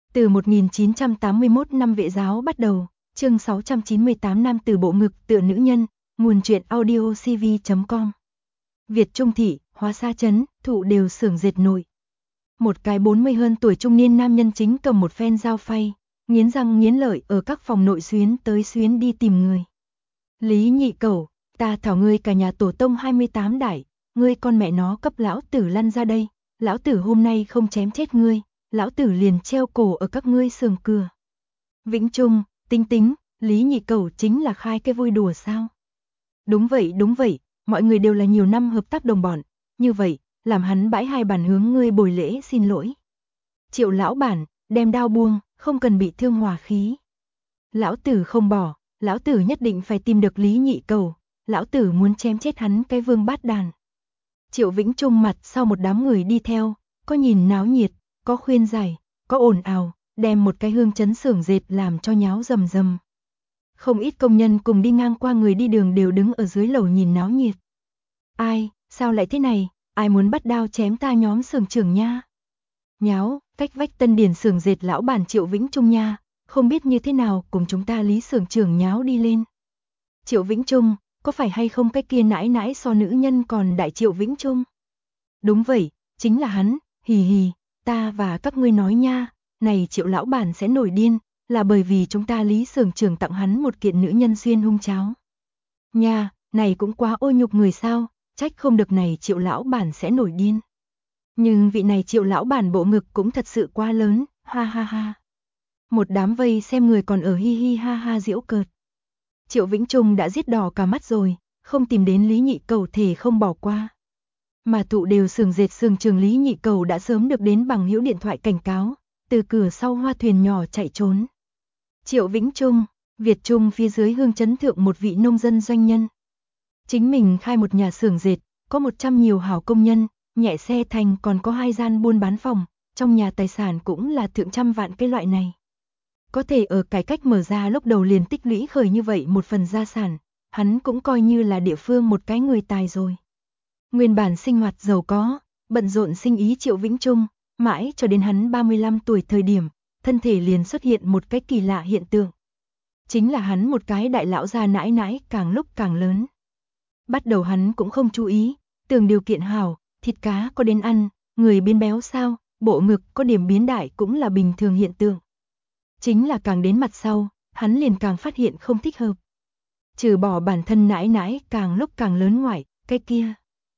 Từ 1981 năm Vệ giáo bắt đầu, chương 698 nam từ bộ ngực tựa nữ nhân, nguồn truyện audio cv.com. Việt Trung thị, Hóa Sa trấn, thụ đều xưởng dệt nổi. Một cái 40 hơn tuổi trung niên nam nhân chính cầm một phen dao phay, nghiến răng nghiến lợi ở các phòng nội xuyến tới xuyến đi tìm người. Lý Nhị Cẩu, ta thảo ngươi cả nhà tổ tông 28 đại, ngươi con mẹ nó cấp lão tử lăn ra đây, lão tử hôm nay không chém chết ngươi, lão tử liền treo cổ ở các ngươi sườn cửa. Vĩnh Trung, tính, Lý Nhị Cẩu chính là khai cái vui đùa sao? Đúng vậy, mọi người đều là nhiều năm hợp tác đồng bọn, như vậy, làm hắn bãi hai bản hướng ngươi bồi lễ xin lỗi. Triệu lão bản, đem đao buông, không cần bị thương hòa khí. Lão tử không bỏ, lão tử nhất định phải tìm được Lý Nhị Cẩu, lão tử muốn chém chết hắn cái vương bát đàn. Triệu Vĩnh Trung mặt sau một đám người đi theo, có nhìn náo nhiệt, có khuyên giải, có ồn ào, đem một cái hương chấn xưởng dệt làm cho nháo rầm rầm. Không ít công nhân cùng đi ngang qua người đi đường đều đứng ở dưới lầu nhìn náo nhiệt. Ai, sao lại thế này, ai muốn bắt đao chém ta nhóm xưởng trưởng nha? Nháo, cách vách Tân Điền xưởng dệt lão bản Triệu Vĩnh Trung nha, không biết như thế nào cùng chúng ta Lý xưởng trưởng nháo đi lên. Triệu Vĩnh Trung, có phải hay không cái kia nãi nãi so nữ nhân còn đại Triệu Vĩnh Trung? Đúng vậy, chính là hắn, hì hì, ta và các ngươi nói nha, này Triệu lão bản sẽ nổi điên, là bởi vì chúng ta Lý xưởng trưởng tặng hắn một kiện nữ nhân xuyên hung cháo. Nha, này cũng quá ô nhục người sao, trách không được này Triệu lão bản sẽ nổi điên. Nhưng vị này Triệu lão bản bộ ngực cũng thật sự quá lớn, ha ha ha. Một đám vây xem người còn ở hi hi ha ha giễu cợt. Triệu Vĩnh Trung đã giết đỏ cả mắt rồi, không tìm đến Lý Nhị Cẩu thể không bỏ qua. Mà tụ đều xưởng dệt xưởng trường Lý Nhị Cẩu đã sớm được đến bằng hữu điện thoại cảnh cáo, từ cửa sau hoa thuyền nhỏ chạy trốn. Triệu Vĩnh Trung, Việt Trung phía dưới hương chấn thượng một vị nông dân doanh nhân. Chính mình khai một nhà xưởng dệt, có 100 nhiều hảo công nhân, nhẹ xe thành còn có 2 gian buôn bán phòng, trong nhà tài sản cũng là thượng trăm vạn cái loại này. Có thể ở cải cách mở ra lúc đầu liền tích lũy khởi như vậy một phần gia sản, hắn cũng coi như là địa phương một cái người tài rồi. Nguyên bản sinh hoạt giàu có, bận rộn sinh ý Triệu Vĩnh Trung, mãi cho đến hắn 35 tuổi thời điểm, thân thể liền xuất hiện một cái kỳ lạ hiện tượng. Chính là hắn một cái đại lão già nãi nãi càng lúc càng lớn. Bắt đầu hắn cũng không chú ý, tưởng điều kiện hảo, thịt cá có đến ăn, người biến béo sao, bộ ngực có điểm biến đại cũng là bình thường hiện tượng. Chính là càng đến mặt sau, hắn liền càng phát hiện không thích hợp. Trừ bỏ bản thân nãi nãi càng lúc càng lớn ngoại, cái kia.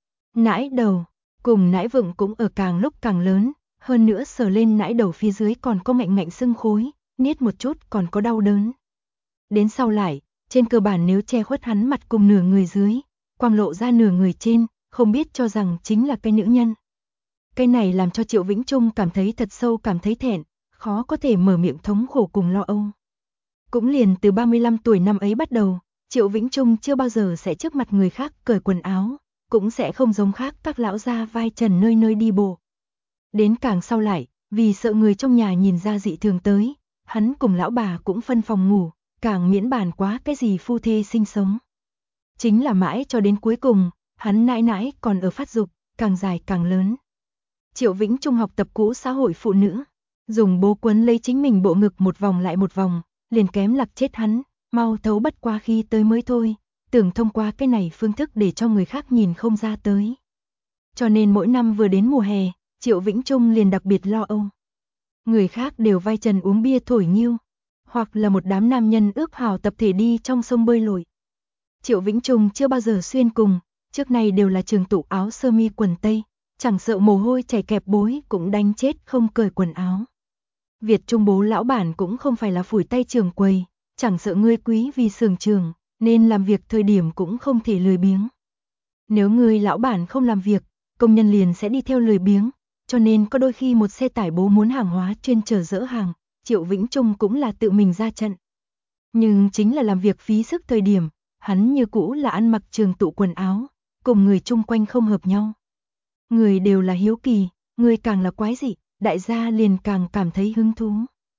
Nãi đầu, cùng nãi vựng cũng ở càng lúc càng lớn, hơn nữa sờ lên nãi đầu phía dưới còn có ngạnh sưng khối, niết một chút còn có đau đớn. Đến sau lại, trên cơ bản nếu che khuất hắn mặt cùng nửa người dưới, quang lộ ra nửa người trên, không biết cho rằng chính là cái nữ nhân. Cái này làm cho Triệu Vĩnh Trung cảm thấy thật sâu cảm thấy thẹn, khó có thể mở miệng thống khổ cùng lo âu. Cũng liền từ 35 tuổi năm ấy bắt đầu, Triệu Vĩnh Trung chưa bao giờ sẽ trước mặt người khác cởi quần áo, cũng sẽ không giống khác các lão gia vai trần nơi nơi đi bộ. Đến càng sau lại, vì sợ người trong nhà nhìn ra dị thường tới, hắn cùng lão bà cũng phân phòng ngủ, càng miễn bàn quá cái gì phu thê sinh sống. Chính là mãi cho đến cuối cùng, hắn nãi nãi còn ở phát dục, càng dài càng lớn. Triệu Vĩnh Trung học tập cũ xã hội phụ nữ, dùng bố quấn lấy chính mình bộ ngực một vòng lại một vòng, liền kém lạc chết hắn, mau thấu bất qua khi tới mới thôi, tưởng thông qua cái này phương thức để cho người khác nhìn không ra tới. Cho nên mỗi năm vừa đến mùa hè, Triệu Vĩnh Trung liền đặc biệt lo âu. Người khác đều vai trần uống bia thổi nghiêu, hoặc là một đám nam nhân ước hào tập thể đi trong sông bơi lội. Triệu Vĩnh Trung chưa bao giờ xuyên cùng, trước này đều là trường tụ áo sơ mi quần tây, chẳng sợ mồ hôi chảy kẹp bối cũng đánh chết không cởi quần áo. Việt Trung bố lão bản cũng không phải là phủi tay trường quầy, chẳng sợ ngươi quý vì xưởng trường, nên làm việc thời điểm cũng không thể lười biếng. Nếu ngươi lão bản không làm việc, công nhân liền sẽ đi theo lười biếng, cho nên có đôi khi một xe tải bố muốn hàng hóa chuyên chở dỡ hàng, Triệu Vĩnh Trung cũng là tự mình ra trận. Nhưng chính là làm việc phí sức thời điểm, hắn như cũ là ăn mặc trường tụ quần áo, cùng người chung quanh không hợp nhau. Người đều là hiếu kỳ, người càng là quái dị, đại gia liền càng cảm thấy hứng thú.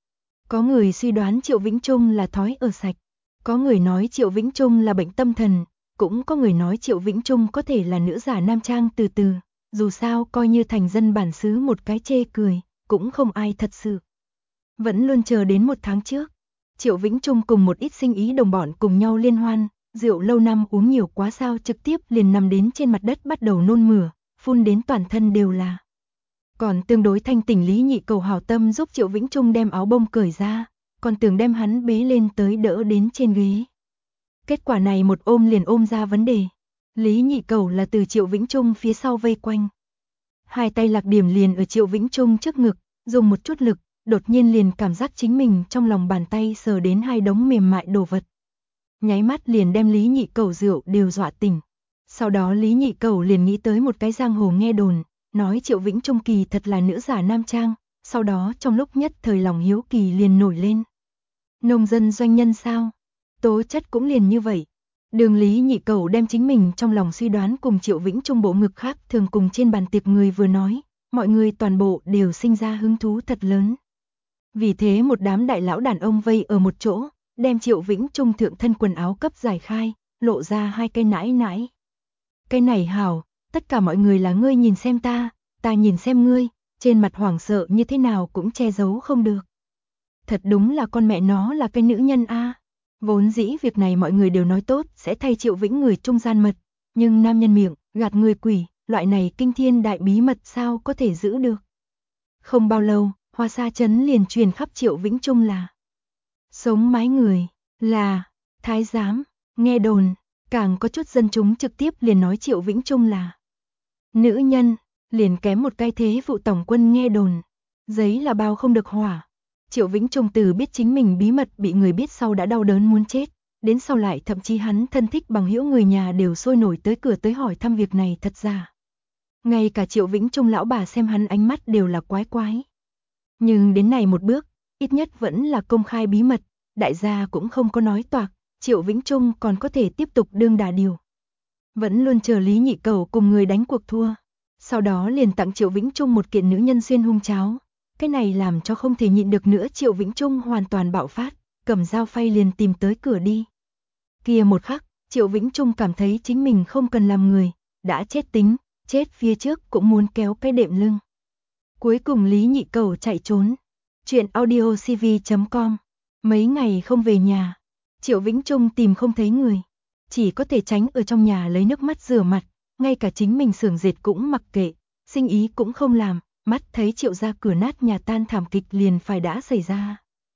Có người suy đoán Triệu Vĩnh Trung là thói ở sạch, có người nói Triệu Vĩnh Trung là bệnh tâm thần, cũng có người nói Triệu Vĩnh Trung có thể là nữ giả nam trang từ từ, dù sao coi như thành dân bản xứ một cái chê cười, cũng không ai thật sự Vẫn luôn chờ đến 1 tháng trước. Triệu Vĩnh Trung cùng một ít sinh ý đồng bọn cùng nhau liên hoan, rượu lâu năm uống nhiều quá sao trực tiếp liền nằm đến trên mặt đất bắt đầu nôn mửa, phun đến toàn thân đều là. Còn tương đối thanh tỉnh Lý Nhị Cầu hảo tâm giúp Triệu Vĩnh Trung đem áo bông cởi ra, còn tưởng đem hắn bế lên tới đỡ đến trên ghế. Kết quả này một ôm liền ôm ra vấn đề. Lý Nhị Cầu là từ Triệu Vĩnh Trung phía sau vây quanh. Hai tay lạc điểm liền ở Triệu Vĩnh Trung trước ngực, dùng một chút lực, đột nhiên liền cảm giác chính mình trong lòng bàn tay sờ đến hai đống mềm mại đồ vật. Nháy mắt liền đem Lý Nhị Cầu rượu đều dọa tỉnh. Sau đó Lý Nhị Cầu liền nghĩ tới một cái giang hồ nghe đồn, nói Triệu Vĩnh Trung kỳ thật là nữ giả nam trang, sau đó trong lúc nhất thời lòng hiếu kỳ liền nổi lên. Nông dân doanh nhân sao? Tố chất cũng liền như vậy. Đường Lý Nhị Cầu đem chính mình trong lòng suy đoán cùng Triệu Vĩnh Trung bộ ngực khác thường cùng trên bàn tiệc người vừa nói, mọi người toàn bộ đều sinh ra hứng thú thật lớn. Vì thế một đám đại lão đàn ông vây ở một chỗ, đem Triệu Vĩnh Trung thượng thân quần áo cấp giải khai, lộ ra hai cây nãi nãi. Cái này hảo, tất cả mọi người là ngươi nhìn xem ta nhìn xem ngươi, trên mặt hoảng sợ như thế nào cũng che giấu không được. Thật đúng là con mẹ nó là cái nữ nhân a. Vốn dĩ việc này mọi người đều nói tốt sẽ thay Triệu Vĩnh người trung gian mật, nhưng nam nhân miệng, gạt người quỷ, loại này kinh thiên đại bí mật sao có thể giữ được. Không bao lâu, Hoa Sa Trấn liền truyền khắp Triệu Vĩnh Trung là sống mái người, là thái giám, nghe đồn, càng có chút dân chúng trực tiếp liền nói Triệu Vĩnh Trung là nữ nhân, liền kém một cái thế vụ tổng quân nghe đồn, giấy là bao không được hỏa. Triệu Vĩnh Trung từ biết chính mình bí mật bị người biết sau đã đau đớn muốn chết, đến sau lại thậm chí hắn thân thích bằng hữu người nhà đều sôi nổi tới cửa tới hỏi thăm việc này thật giả. Ngay cả Triệu Vĩnh Trung lão bà xem hắn ánh mắt đều là quái quái. Nhưng đến này một bước, ít nhất vẫn là công khai bí mật, đại gia cũng không có nói toạc, Triệu Vĩnh Trung còn có thể tiếp tục đương đà điều. Vẫn luôn chờ Lý Nhị Cầu cùng người đánh cuộc thua, sau đó liền tặng Triệu Vĩnh Trung một kiện nữ nhân xuyên hung cháo. Cái này làm cho không thể nhịn được nữa Triệu Vĩnh Trung hoàn toàn bạo phát, cầm dao phay liền tìm tới cửa đi. Kia một khắc, Triệu Vĩnh Trung cảm thấy chính mình không cần làm người, đã chết tính, chết phía trước cũng muốn kéo cái đệm lưng. Cuối cùng Lý Nhị Cầu chạy trốn. Chuyện audiocv.com. Mấy ngày không về nhà, Triệu Vĩnh Trung tìm không thấy người, chỉ có thể tránh ở trong nhà lấy nước mắt rửa mặt, ngay cả chính mình xưởng dệt cũng mặc kệ, sinh ý cũng không làm. Mắt thấy Triệu gia cửa nát nhà tan thảm kịch liền phải đã xảy ra.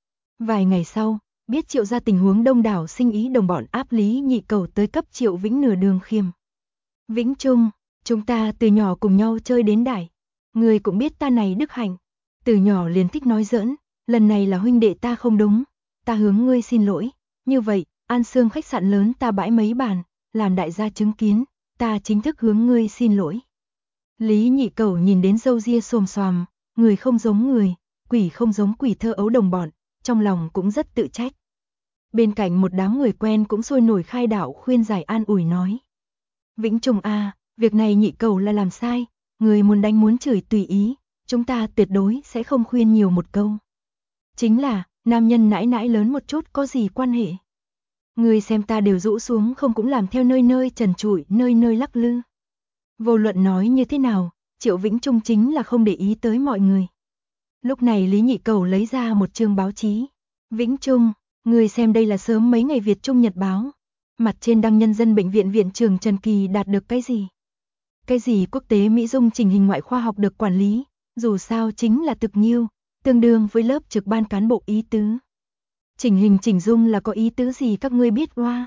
Vài ngày sau, biết Triệu gia tình huống đông đảo sinh ý đồng bọn áp Lý Nhị Cầu tới cấp Triệu Vĩnh nửa đường khiêm. Vĩnh Trung, chúng ta từ nhỏ cùng nhau chơi đến đại. Người cũng biết ta này đức hạnh. Từ nhỏ liền thích nói giỡn, lần này là huynh đệ ta không đúng. Ta hướng ngươi xin lỗi. Như vậy, An Sương khách sạn lớn ta bãi mấy bàn, làm đại gia chứng kiến, ta chính thức hướng ngươi xin lỗi. Lý Nhị Cầu nhìn đến râu ria xồm xoàm, người không giống người, quỷ không giống quỷ thơ ấu đồng bọn, trong lòng cũng rất tự trách. Bên cạnh một đám người quen cũng sôi nổi khai đạo khuyên giải an ủi nói. Vĩnh Trung a, việc này Nhị Cầu là làm sai, người muốn đánh muốn chửi tùy ý, chúng ta tuyệt đối sẽ không khuyên nhiều một câu. Chính là, nam nhân nãi nãi lớn một chút có gì quan hệ. Người xem ta đều rũ xuống không cũng làm theo nơi nơi trần trụi, nơi nơi lắc lư. Vô luận nói như thế nào, Triệu Vĩnh Trung chính là không để ý tới mọi người. Lúc này Lý Nhị Cầu lấy ra một chương báo chí. Vĩnh Trung, người xem đây là sớm mấy ngày Việt Trung Nhật báo. Mặt trên đăng nhân dân bệnh viện viện trưởng Trần Kỳ đạt được cái gì? Cái gì quốc tế Mỹ Dung trình hình ngoại khoa học được quản lý, dù sao chính là thực nhiêu, tương đương với lớp trực ban cán bộ ý tứ. Chỉnh hình chỉnh dung là có ý tứ gì các ngươi biết hoa?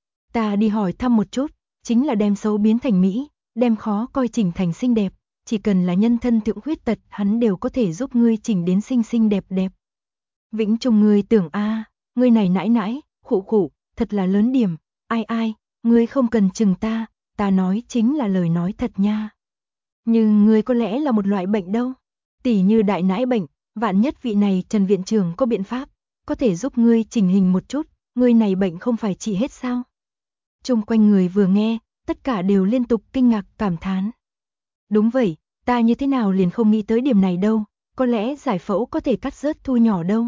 Ta đi hỏi thăm một chút, chính là đem xấu biến thành Mỹ. Đem khó coi chỉnh thành xinh đẹp, chỉ cần là nhân thân thượng khuyết tật hắn đều có thể giúp ngươi chỉnh đến xinh xinh đẹp đẹp. Vĩnh Trung ngươi tưởng a, ngươi này nãi nãi, khụ khụ, thật là lớn điểm, ai, ngươi không cần chừng ta nói chính là lời nói thật nha. Nhưng ngươi có lẽ là một loại bệnh đâu, tỉ như đại nãi bệnh, vạn nhất vị này Trần viện trưởng có biện pháp, có thể giúp ngươi chỉnh hình một chút, ngươi này bệnh không phải trị hết sao? Chung quanh người vừa nghe, tất cả đều liên tục kinh ngạc cảm thán. Đúng vậy, ta như thế nào liền không nghĩ tới điểm này đâu, có lẽ giải phẫu có thể cắt rớt thu nhỏ đâu.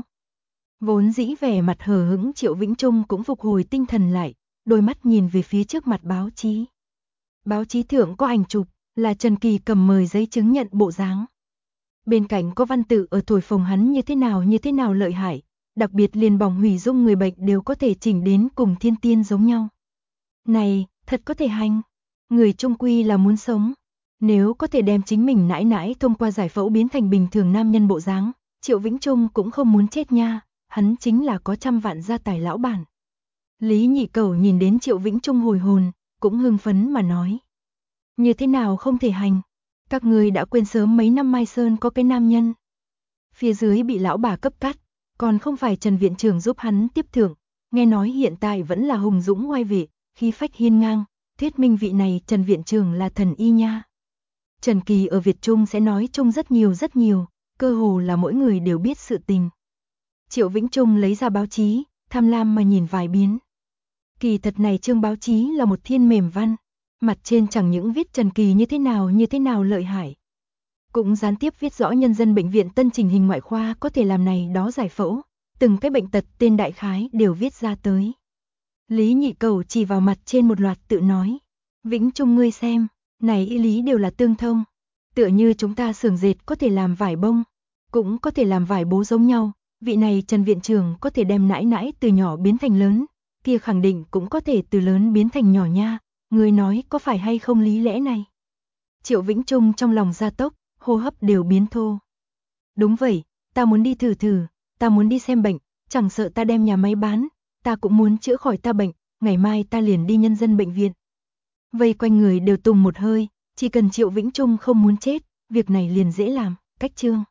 Vốn dĩ vẻ mặt hờ hững Triệu Vĩnh Trung cũng phục hồi tinh thần lại, đôi mắt nhìn về phía trước mặt báo chí. Báo chí thượng có ảnh chụp, là Trần Kỳ cầm mời giấy chứng nhận bộ dáng. Bên cạnh có văn tự ở thổi phồng hắn như thế nào lợi hại, đặc biệt liền bỏng hủy dung người bệnh đều có thể chỉnh đến cùng thiên tiên giống nhau. Này, thật có thể hành. Người trung quy là muốn sống. Nếu có thể đem chính mình nãi nãi thông qua giải phẫu biến thành bình thường nam nhân bộ dáng, Triệu Vĩnh Trung cũng không muốn chết nha, hắn chính là có 100 vạn gia tài lão bản. Lý Nhị Cẩu nhìn đến Triệu Vĩnh Trung hồi hồn, cũng hưng phấn mà nói. Như thế nào không thể hành? Các người đã quên sớm mấy năm Mai Sơn có cái nam nhân. Phía dưới bị lão bà cấp cắt, còn không phải Trần Viện Trưởng giúp hắn tiếp thưởng, nghe nói hiện tại vẫn là hùng dũng oai vệ, khí phách hiên ngang, thuyết minh vị này Trần Viện Trưởng là thần y nha. Trần Kỳ ở Việt Trung sẽ nói chung rất nhiều, cơ hồ là mỗi người đều biết sự tình. Triệu Vĩnh Trung lấy ra báo chí, tham lam mà nhìn vài biến. Kỳ thật này chương báo chí là một thiên mềm văn, mặt trên chẳng những viết Trần Kỳ như thế nào lợi hại, cũng gián tiếp viết rõ nhân dân bệnh viện Tân Trình Hình ngoại khoa có thể làm này đó giải phẫu, từng cái bệnh tật tên đại khái đều viết ra tới. Lý Nhị Cẩu chỉ vào mặt trên một loạt tự nói, Vĩnh Trung ngươi xem, này y lý đều là tương thông, tựa như chúng ta xưởng dệt có thể làm vải bông, cũng có thể làm vải bố giống nhau, vị này Trần Viện Trưởng có thể đem nãi nãi từ nhỏ biến thành lớn, kia khẳng định cũng có thể từ lớn biến thành nhỏ nha, ngươi nói có phải hay không lý lẽ này? Triệu Vĩnh Trung trong lòng gia tốc, hô hấp đều biến thô. Đúng vậy, ta muốn đi thử, ta muốn đi xem bệnh, chẳng sợ ta đem nhà máy bán, ta cũng muốn chữa khỏi ta bệnh, ngày mai ta liền đi nhân dân bệnh viện. Vây quanh người đều tùng một hơi, chỉ cần Triệu Vĩnh Trung không muốn chết, việc này liền dễ làm, cách chương.